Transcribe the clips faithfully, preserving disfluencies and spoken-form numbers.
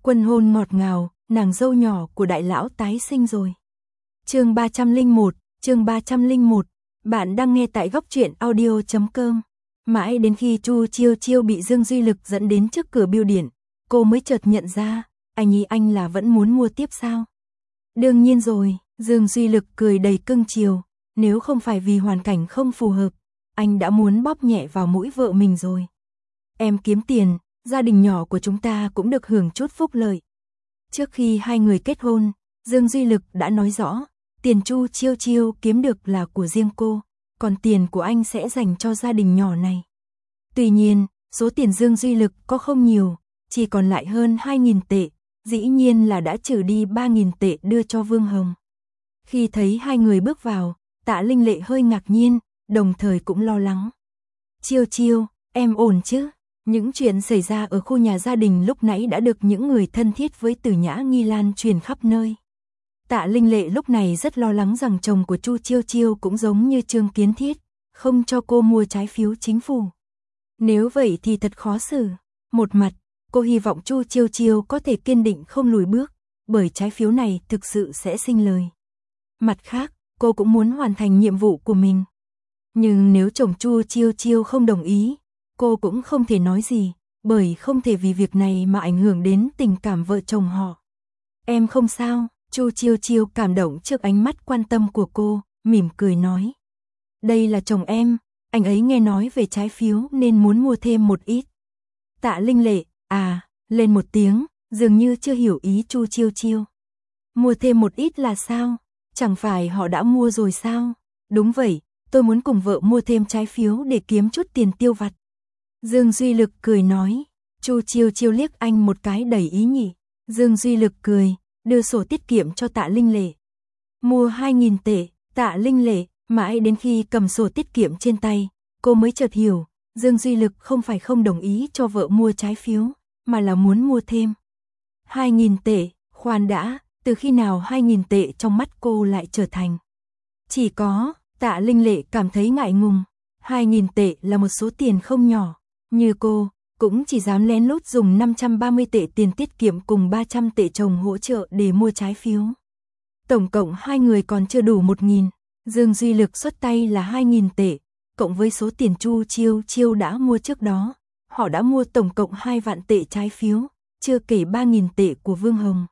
Quân hôn ngọt ngào, nàng dâu nhỏ của đại lão tái sinh rồi. Chương ba trăm lẻ một, chương ba trăm lẻ một. Bạn đang nghe tại góc truyện audio chấm com. Mãi đến khi Chu Chiêu Chiêu bị Dương Duy Lực dẫn đến trước cửa bưu điện, cô mới chợt nhận ra, anh ý anh là vẫn muốn mua tiếp sao? Đương nhiên rồi, Dương Duy Lực cười đầy cưng chiều, nếu không phải vì hoàn cảnh không phù hợp, anh đã muốn bóp nhẹ vào mũi vợ mình rồi. Em kiếm tiền, gia đình nhỏ của chúng ta cũng được hưởng chút phúc lợi. Trước khi hai người kết hôn, Dương Duy Lực đã nói rõ, tiền Chu Chiêu Chiêu kiếm được là của riêng cô, còn tiền của anh sẽ dành cho gia đình nhỏ này. Tuy nhiên, số tiền Dương Duy Lực có không nhiều, chỉ còn lại hơn hai nghìn tệ, dĩ nhiên là đã trừ đi ba nghìn tệ đưa cho Vương Hồng. Khi thấy hai người bước vào, Tạ Linh Lệ hơi ngạc nhiên, đồng thời cũng lo lắng. Chiêu Chiêu, em ổn chứ? Những chuyện xảy ra ở khu nhà gia đình lúc nãy đã được những người thân thiết với Tử Nhã Nghi lan truyền khắp nơi. Tạ Linh Lệ lúc này rất lo lắng rằng chồng của Chu Chiêu Chiêu cũng giống như Trương Kiến Thiết, không cho cô mua trái phiếu chính phủ. Nếu vậy thì thật khó xử. Một mặt, cô hy vọng Chu Chiêu Chiêu có thể kiên định không lùi bước, bởi trái phiếu này thực sự sẽ sinh lời. Mặt khác, cô cũng muốn hoàn thành nhiệm vụ của mình. Nhưng nếu chồng Chu Chiêu Chiêu không đồng ý, cô cũng không thể nói gì, bởi không thể vì việc này mà ảnh hưởng đến tình cảm vợ chồng họ. Em không sao, Chu Chiêu Chiêu cảm động trước ánh mắt quan tâm của cô, mỉm cười nói. Đây là chồng em, anh ấy nghe nói về trái phiếu nên muốn mua thêm một ít. Tạ Linh Lệ, à, lên một tiếng, dường như chưa hiểu ý Chu Chiêu Chiêu. Mua thêm một ít là sao? Chẳng phải họ đã mua rồi sao? Đúng vậy, tôi muốn cùng vợ mua thêm trái phiếu để kiếm chút tiền tiêu vặt. Dương Duy Lực cười nói. Chu Chiêu Chiêu liếc anh một cái đầy ý nhị. Dương Duy Lực cười, đưa sổ tiết kiệm cho Tạ Linh Lệ. Mua hai nghìn tệ, Tạ Linh Lệ, mãi đến khi cầm sổ tiết kiệm trên tay, cô mới chợt hiểu, Dương Duy Lực không phải không đồng ý cho vợ mua trái phiếu, mà là muốn mua thêm. Hai nghìn tệ, khoan đã, từ khi nào hai nghìn tệ trong mắt cô lại trở thành? Chỉ có, Tạ Linh Lệ cảm thấy ngại ngùng, hai nghìn tệ là một số tiền không nhỏ, như cô, cũng chỉ dám lén lút dùng năm trăm ba mươi tệ tiền tiết kiệm cùng ba trăm tệ chồng hỗ trợ để mua trái phiếu. Tổng cộng hai người còn chưa đủ một nghìn, Dương Duy Lực xuất tay là hai nghìn tệ, cộng với số tiền Chu Chiêu Chiêu đã mua trước đó, họ đã mua tổng cộng hai vạn tệ trái phiếu, chưa kể ba nghìn tệ của Vương Hồng.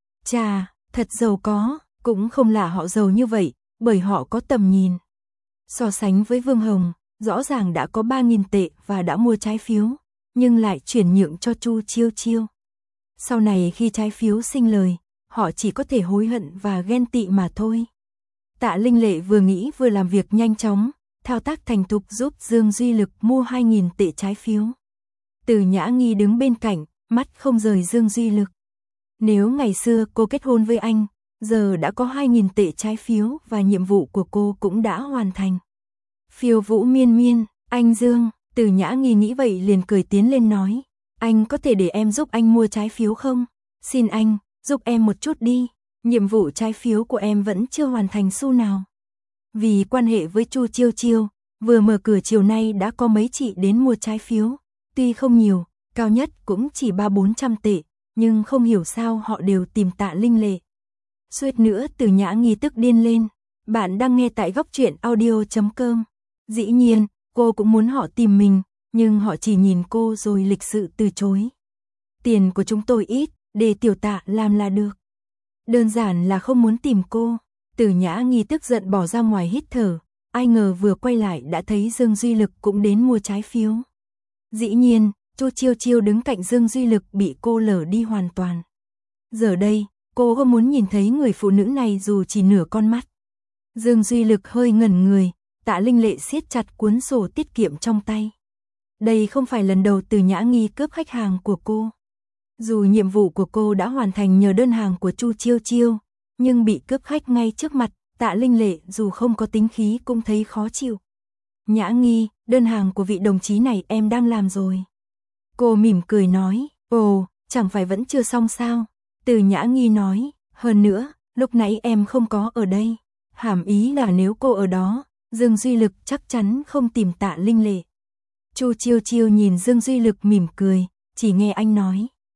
Chà, thật giàu có, cũng không là họ giàu như vậy, bởi họ có tầm nhìn. So sánh với Vương Hồng, rõ ràng đã có ba nghìn tệ và đã mua trái phiếu, nhưng lại chuyển nhượng cho Chu Chiêu Chiêu. Sau này khi trái phiếu sinh lời, họ chỉ có thể hối hận và ghen tị mà thôi. Tạ Linh Lệ vừa nghĩ vừa làm việc nhanh chóng, thao tác thành thục giúp Dương Duy Lực mua hai nghìn tệ trái phiếu. Từ Nhã Nghi đứng bên cạnh, mắt không rời Dương Duy Lực. Nếu ngày xưa cô kết hôn với anh, giờ đã có hai nghìn tệ trái phiếu và nhiệm vụ của cô cũng đã hoàn thành. Phiêu vũ miên miên, anh Dương, Từ Nhã Nghi nghĩ vậy liền cười tiến lên nói, anh có thể để em giúp anh mua trái phiếu không? Xin anh, giúp em một chút đi, nhiệm vụ trái phiếu của em vẫn chưa hoàn thành xu nào. Vì quan hệ với Chu Chiêu Chiêu, vừa mở cửa chiều nay đã có mấy chị đến mua trái phiếu, tuy không nhiều, cao nhất cũng chỉ ba bốn trăm tệ, nhưng không hiểu sao họ đều tìm Tạ Linh Lệ. Suýt nữa Từ Nhã Nghi tức điên lên, bạn đang nghe tại góc truyện audio chấm com. Dĩ nhiên, cô cũng muốn họ tìm mình, nhưng họ chỉ nhìn cô rồi lịch sự từ chối. Tiền của chúng tôi ít, để tiểu Tạ làm là được. Đơn giản là không muốn tìm cô. Từ Nhã Nghi tức giận bỏ ra ngoài hít thở, ai ngờ vừa quay lại đã thấy Dương Duy Lực cũng đến mua trái phiếu. Dĩ nhiên, Chu Chiêu Chiêu đứng cạnh Dương Duy Lực bị cô lờ đi hoàn toàn. Giờ đây, cô không muốn nhìn thấy người phụ nữ này dù chỉ nửa con mắt. Dương Duy Lực hơi ngẩn người, Tạ Linh Lệ siết chặt cuốn sổ tiết kiệm trong tay. Đây không phải lần đầu Từ Nhã Nghi cướp khách hàng của cô. Dù nhiệm vụ của cô đã hoàn thành nhờ đơn hàng của Chu Chiêu Chiêu, nhưng bị cướp khách ngay trước mặt, Tạ Linh Lệ dù không có tính khí cũng thấy khó chịu. Nhã Nghi, đơn hàng của vị đồng chí này em đang làm rồi. Cô mỉm cười nói, ồ, chẳng phải vẫn chưa xong sao? Từ Nhã Nghi nói, hơn nữa, lúc nãy em không có ở đây. Hàm ý là nếu cô ở đó, Dương Duy Lực chắc chắn không tìm Tạ Linh Lệ. Chu Chiêu Chiêu nhìn Dương Duy Lực mỉm cười, chỉ nghe anh nói.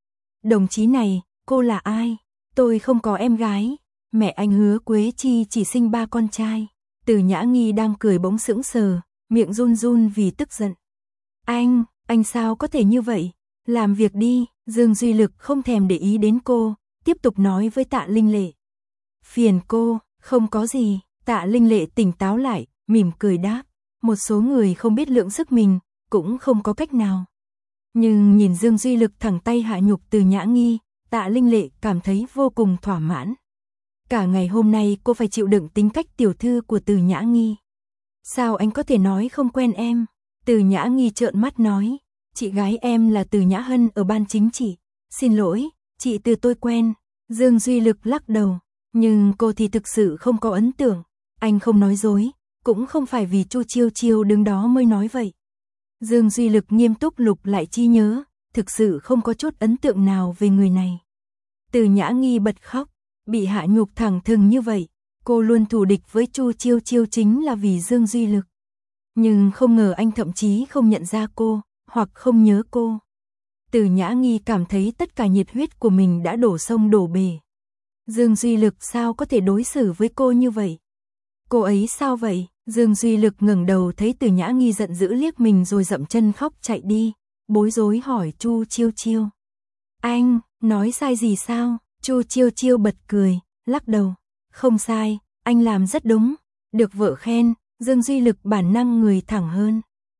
Đồng chí này, cô là ai? Tôi không có em gái. Mẹ anh Hứa Quế Chi chỉ sinh ba con trai. Từ Nhã Nghi đang cười bỗng sững sờ, miệng run run vì tức giận. Anh, anh sao có thể như vậy? Làm việc đi. Dương Duy Lực không thèm để ý đến cô, tiếp tục nói với Tạ Linh Lệ. Phiền cô, không có gì. Tạ Linh Lệ tỉnh táo lại, mỉm cười đáp. Một số người không biết lượng sức mình, cũng không có cách nào. Nhưng nhìn Dương Duy Lực thẳng tay hạ nhục Từ Nhã Nghi, Tạ Linh Lệ cảm thấy vô cùng thỏa mãn. Cả ngày hôm nay cô phải chịu đựng tính cách tiểu thư của Từ Nhã Nghi. Sao anh có thể nói không quen em? Từ Nhã Nghi trợn mắt nói. Chị gái em là Từ Nhã Hân ở ban chính trị. Xin lỗi, chị Từ tôi quen. Dương Duy Lực lắc đầu. Nhưng cô thì thực sự không có ấn tượng. Anh không nói dối, cũng không phải vì Chu Chiêu Chiêu đứng đó mới nói vậy. Dương Duy Lực nghiêm túc lục lại trí nhớ, thực sự không có chút ấn tượng nào về người này. Từ Nhã Nghi bật khóc, bị hạ nhục thẳng thừng như vậy, cô luôn thù địch với Chu Chiêu Chiêu chính là vì Dương Duy Lực. Nhưng không ngờ anh thậm chí không nhận ra cô, hoặc không nhớ cô. Từ Nhã Nghi cảm thấy tất cả nhiệt huyết của mình đã đổ sông đổ bể. Dương Duy Lực sao có thể đối xử với cô như vậy? Cô ấy sao vậy? Dương Duy Lực ngẩng đầu thấy Từ Nhã Nghi giận dữ liếc mình rồi dậm chân khóc chạy đi, bối rối hỏi Chu Chiêu Chiêu. Anh, nói sai gì sao? Chu Chiêu Chiêu bật cười, lắc đầu. Không sai, anh làm rất đúng. Được vợ khen, Dương Duy Lực bản năng người thẳng hơn.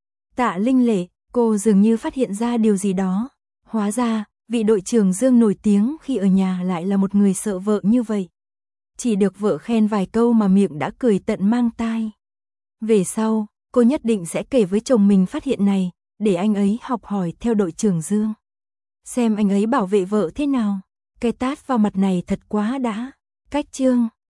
Tạ Linh Lệ, cô dường như phát hiện ra điều gì đó. Hóa ra, vị đội trưởng Dương nổi tiếng khi ở nhà lại là một người sợ vợ như vậy. Chỉ được vợ khen vài câu mà miệng đã cười tận mang tai. Về sau, cô nhất định sẽ kể với chồng mình phát hiện này, để anh ấy học hỏi theo đội trưởng Dương. Xem anh ấy bảo vệ vợ thế nào. Cái tát vào mặt này thật quá đã. Cách chương